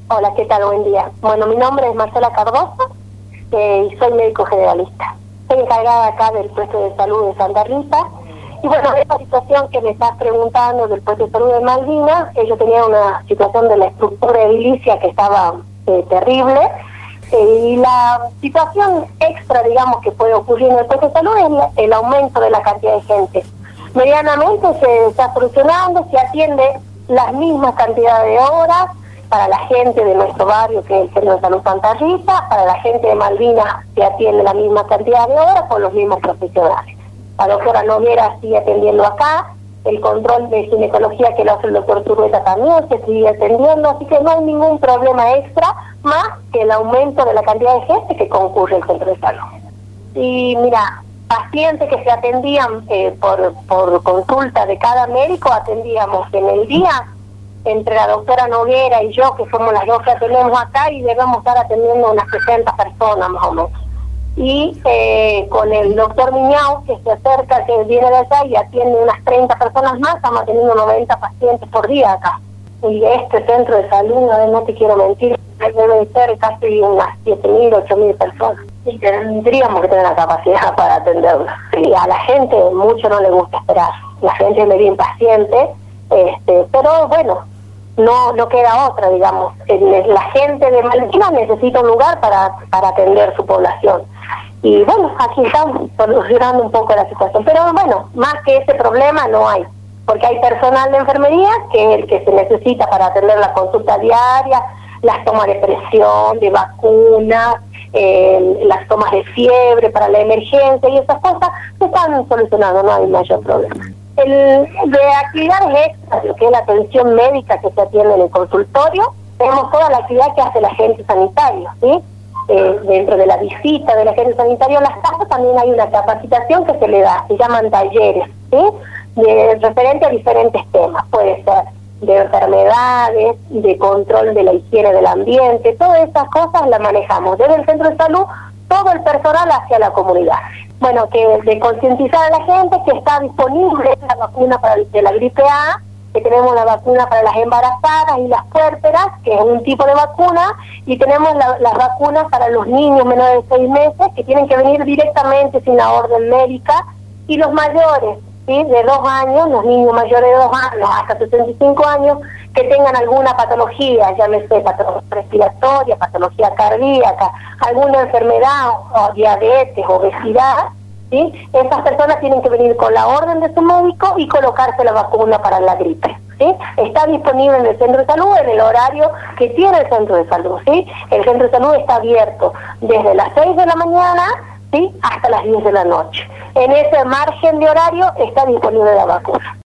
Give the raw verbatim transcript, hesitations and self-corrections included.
Hola, ¿qué tal? Buen día. Bueno, mi nombre es Marcela Cardoso eh, y soy médico generalista. Soy encargada acá del puesto de salud de Santa Rita. Y bueno, esta situación que me estás preguntando del puesto de salud de Malvinas, ellos tenían una situación de la estructura edilicia que estaba eh, terrible. Eh, y la situación extra, digamos, que puede ocurrir en el puesto de salud es la, el aumento de la cantidad de gente. Medianamente se está solucionando, se atiende las mismas cantidades de horas para la gente de nuestro barrio, que es el Centro de Salud Santa Rita. Para la gente de Malvinas se atiende la misma cantidad de horas con los mismos profesionales. La doctora Noguera sigue atendiendo acá, el control de ginecología que lo hace el doctor Turueta también se sigue atendiendo, así que no hay ningún problema extra, más que el aumento de la cantidad de gente que concurre al centro de salud. Y mira, pacientes que se atendían eh, por, por consulta de cada médico, atendíamos en el día, entre la doctora Noguera y yo, que somos las dos que atendemos acá, y debemos estar atendiendo unas sesenta personas más o menos. Y eh, con el doctor Miñao, que se acerca, que viene de allá y atiende unas treinta personas más, estamos atendiendo noventa pacientes por día acá. Y este centro de salud, no te quiero mentir, debe ser casi unas siete mil, ocho mil personas. Y tendríamos que tener la capacidad para atenderlos. Y a la gente mucho no le gusta esperar. La gente es medio impaciente, este, pero bueno, no no queda otra, digamos. La gente de Malvinas necesita un lugar para, para atender su población. Y bueno, aquí estamos solucionando un poco la situación. Pero bueno, más que ese problema no hay. Porque hay personal de enfermería que es el que se necesita para atender la consulta diaria, las tomas de presión, de vacunas, eh, las tomas de fiebre para la emergencia y esas cosas se están solucionando, no hay mayor problema. El, de actividades extras, lo que es la atención médica que se atiende en el consultorio, tenemos toda la actividad que hace el agente sanitario, ¿sí? Eh, dentro de la visita del agente sanitario a las casas también hay una capacitación que se le da, se llaman talleres, ¿sí? De, referente a diferentes temas, puede ser de enfermedades, de control de la higiene del ambiente, todas esas cosas las manejamos desde el centro de salud, todo el personal hacia la comunidad. Bueno, que de concientizar a la gente que está disponible la vacuna para de la gripe A, que tenemos la vacuna para las embarazadas y las puérperas, que es un tipo de vacuna, y tenemos la, las vacunas para los niños menores de seis meses, que tienen que venir directamente sin la orden médica, y los mayores, ¿sí? De dos años, los niños mayores de dos años hasta sesenta y cinco años, que tengan alguna patología, llámese patología respiratoria, patología cardíaca, alguna enfermedad, o diabetes, obesidad, ¿sí? Esas personas tienen que venir con la orden de su médico y colocarse la vacuna para la gripe, ¿sí? Está disponible en el centro de salud en el horario que tiene el centro de salud, ¿sí? El centro de salud está abierto desde las seis de la mañana, ¿sí? Hasta las diez de la noche. En ese margen de horario está disponible la vacuna.